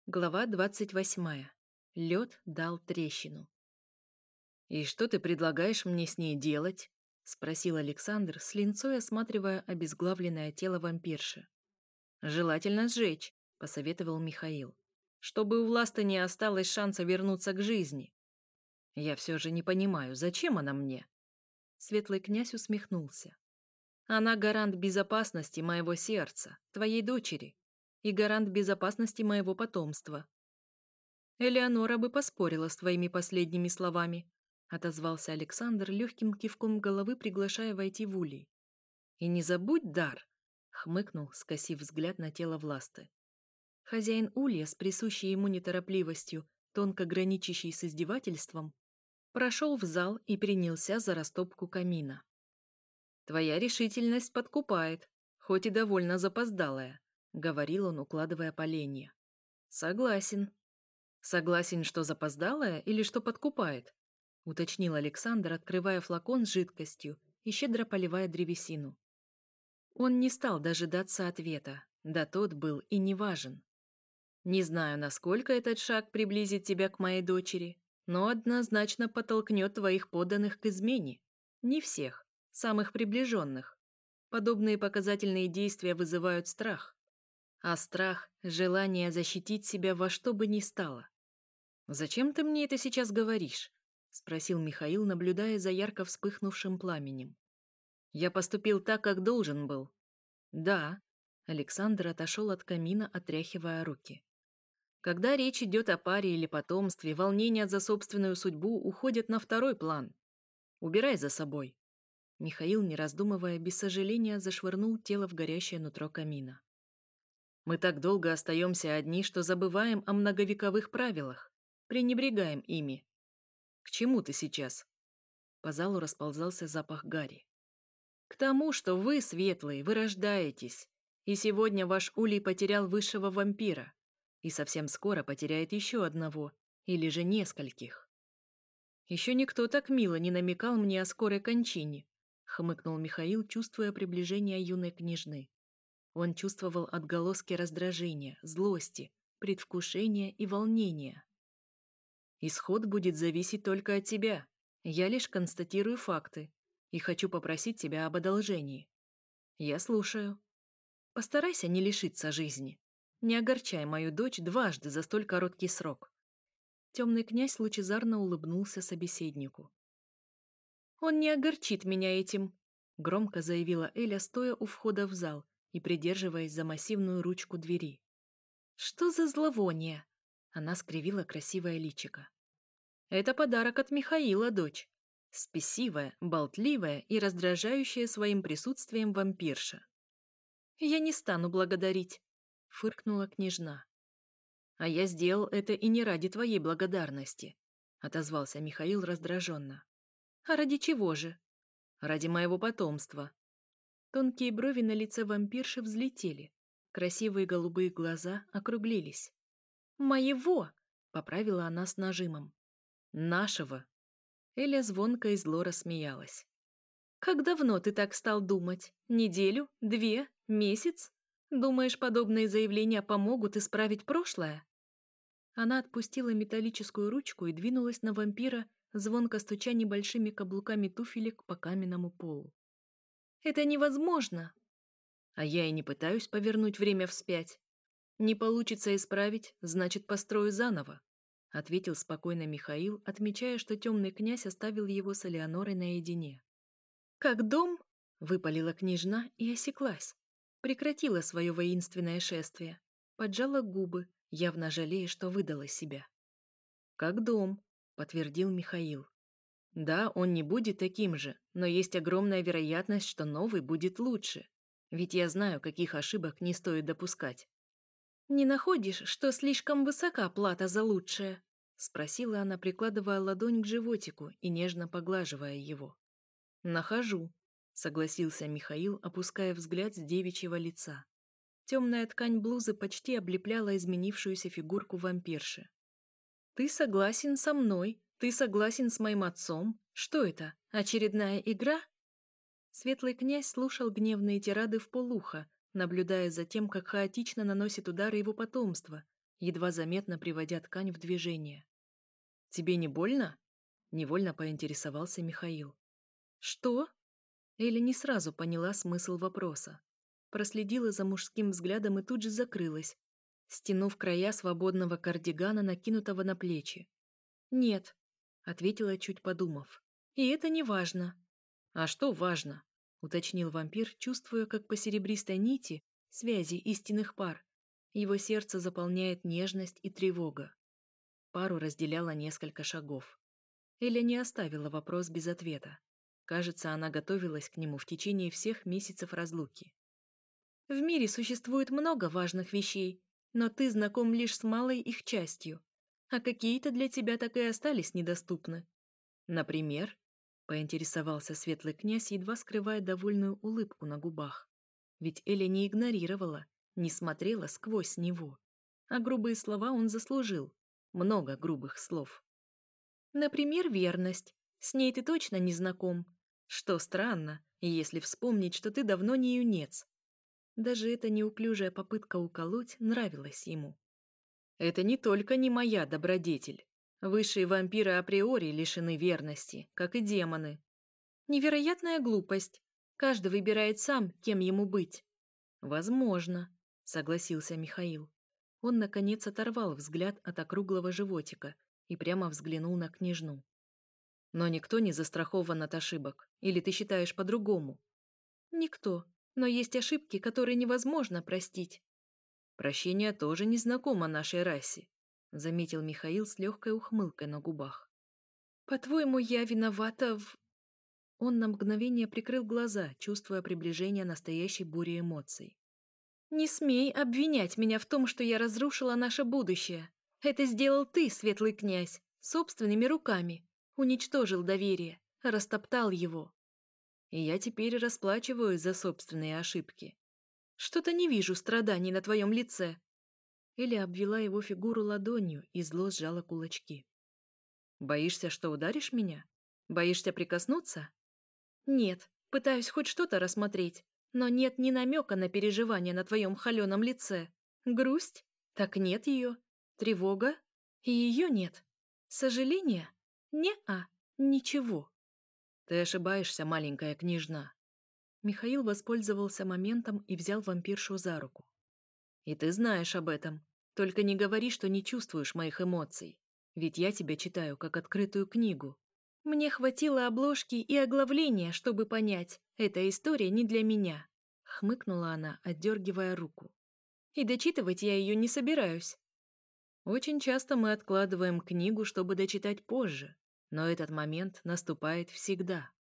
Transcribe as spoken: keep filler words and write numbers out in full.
Глава двадцать восьмая. Лед дал трещину. «И что ты предлагаешь мне с ней делать?» — спросил Александр, с линцой осматривая обезглавленное тело вампирши. «Желательно сжечь», — посоветовал Михаил, «чтобы у Власта не осталось шанса вернуться к жизни. Я все же не понимаю, зачем она мне?» Светлый князь усмехнулся. «Она гарант безопасности моего сердца, твоей дочери, и гарант безопасности моего потомства». «Элеонора бы поспорила с твоими последними словами», — отозвался Александр легким кивком головы, приглашая войти в улей. «И не забудь дар», — хмыкнул, скосив взгляд на тело Власты. Хозяин улья, с присущей ему неторопливостью, тонко граничащей с издевательством, прошел в зал и принялся за растопку камина. «Твоя решительность подкупает, хоть и довольно запоздалая», — говорил он, укладывая поленья. «Согласен». «Согласен, что запоздалая или что подкупает?» — уточнил Александр, открывая флакон с жидкостью и щедро поливая древесину. Он не стал дожидаться ответа, да тот был и не важен. «Не знаю, насколько этот шаг приблизит тебя к моей дочери, но однозначно подтолкнет твоих подданных к измене. Не всех, самых приближенных. Подобные показательные действия вызывают страх. А страх — желание защитить себя во что бы ни стало. «Зачем ты мне это сейчас говоришь?» — спросил Михаил, наблюдая за ярко вспыхнувшим пламенем. «Я поступил так, как должен был». «Да», — Александр отошел от камина, отряхивая руки. «Когда речь идет о паре или потомстве, волнения за собственную судьбу уходят на второй план. Убирай за собой». Михаил, не раздумывая, без сожаления зашвырнул тело в горящее нутро камина. «Мы так долго остаемся одни, что забываем о многовековых правилах. Пренебрегаем ими. К чему ты сейчас?» По залу расползался запах гари. «К тому, что вы, светлые, вырождаетесь, и сегодня ваш улей потерял высшего вампира, и совсем скоро потеряет еще одного, или же нескольких». «Еще никто так мило не намекал мне о скорой кончине», — хмыкнул Михаил, чувствуя приближение юной княжны. Он чувствовал отголоски раздражения, злости, предвкушения и волнения. «Исход будет зависеть только от тебя. Я лишь констатирую факты и хочу попросить тебя об одолжении. Я слушаю. Постарайся не лишиться жизни. Не огорчай мою дочь дважды за столь короткий срок». Темный князь лучезарно улыбнулся собеседнику. «Он не огорчит меня этим», — громко заявила Эля, стоя у входа в зал и придерживаясь за массивную ручку двери. «Что за зловоние?» — она скривила красивое личико. «Это подарок от Михаила, дочь. Спесивая, болтливая и раздражающая своим присутствием вампирша». «Я не стану благодарить», — фыркнула княжна. «А я сделал это и не ради твоей благодарности», — отозвался Михаил раздраженно. «А ради чего же?» «Ради моего потомства». Тонкие брови на лице вампирши взлетели, красивые голубые глаза округлились. «Моего!» — поправила она с нажимом. «Нашего!» Эля звонко и зло рассмеялась. «Как давно ты так стал думать? Неделю? Две? Месяц? Думаешь, подобные заявления помогут исправить прошлое?» Она отпустила металлическую ручку и двинулась на вампира, звонко стуча небольшими каблуками туфелек по каменному полу. «Это невозможно!» «А я и не пытаюсь повернуть время вспять. Не получится исправить, значит, построю заново», — ответил спокойно Михаил, отмечая, что темный князь оставил его с Элеонорой наедине. «Как дом?» — выпалила княжна и осеклась. Прекратила свое воинственное шествие, поджала губы, явно жалея, что выдала себя. «Как дом», — подтвердил Михаил. «Да, он не будет таким же, но есть огромная вероятность, что новый будет лучше. Ведь я знаю, каких ошибок не стоит допускать». «Не находишь, что слишком высока плата за лучшее?» — спросила она, прикладывая ладонь к животику и нежно поглаживая его. «Нахожу», — согласился Михаил, опуская взгляд с девичьего лица. Темная ткань блузы почти облепляла изменившуюся фигурку вампирши. «Ты согласен со мной? Ты согласен с моим отцом? Что это, очередная игра?» Светлый князь слушал гневные тирады вполуха, наблюдая за тем, как хаотично наносит удары его потомство, едва заметно приводя ткань в движение. «Тебе не больно?» — невольно поинтересовался Михаил. «Что?» Эля не сразу поняла смысл вопроса. Проследила за мужским взглядом и тут же закрылась, стянув края свободного кардигана, накинутого на плечи. «Нет», — ответила, чуть подумав. «И это не важно». «А что важно?» — уточнил вампир, чувствуя, как по серебристой нити, связи истинных пар, его сердце заполняет нежность и тревога. Пару разделяло несколько шагов. Эля не оставила вопрос без ответа. Кажется, она готовилась к нему в течение всех месяцев разлуки. «В мире существует много важных вещей, но ты знаком лишь с малой их частью, а какие-то для тебя так и остались недоступны. Например?» — поинтересовался светлый князь, едва скрывая довольную улыбку на губах. Ведь Эля не игнорировала, не смотрела сквозь него. А грубые слова он заслужил. Много грубых слов. «Например, верность. С ней ты точно не знаком. Что странно, если вспомнить, что ты давно не юнец». Даже эта неуклюжая попытка уколоть нравилась ему. «Это не только не моя добродетель. Высшие вампиры априори лишены верности, как и демоны». «Невероятная глупость. Каждый выбирает сам, кем ему быть». «Возможно», — согласился Михаил. Он, наконец, оторвал взгляд от округлого животика и прямо взглянул на княжну. «Но никто не застрахован от ошибок. Или ты считаешь по-другому?» «Никто. Но есть ошибки, которые невозможно простить». «Прощение тоже не знакомо нашей расе», — заметил Михаил с легкой ухмылкой на губах. «По-твоему, я виновата в...» Он на мгновение прикрыл глаза, чувствуя приближение настоящей бури эмоций. «Не смей обвинять меня в том, что я разрушила наше будущее. Это сделал ты, светлый князь, собственными руками. Уничтожил доверие, растоптал его. И я теперь расплачиваюсь за собственные ошибки. Что-то не вижу страданий на твоем лице». Эля обвела его фигуру ладонью и зло сжала кулачки. «Боишься, что ударишь меня? Боишься прикоснуться?» «Нет, пытаюсь хоть что-то рассмотреть, но нет ни намека на переживание на твоем холеном лице. Грусть? Так нет ее. Тревога? И ее нет. Сожаление? Не-а, ничего». «Ты ошибаешься, маленькая княжна». Михаил воспользовался моментом и взял вампиршу за руку. «И ты знаешь об этом. Только не говори, что не чувствуешь моих эмоций. Ведь я тебя читаю как открытую книгу». «Мне хватило обложки и оглавления, чтобы понять, эта история не для меня», — хмыкнула она, отдергивая руку. «И дочитывать я ее не собираюсь». «Очень часто мы откладываем книгу, чтобы дочитать позже, но этот момент наступает всегда».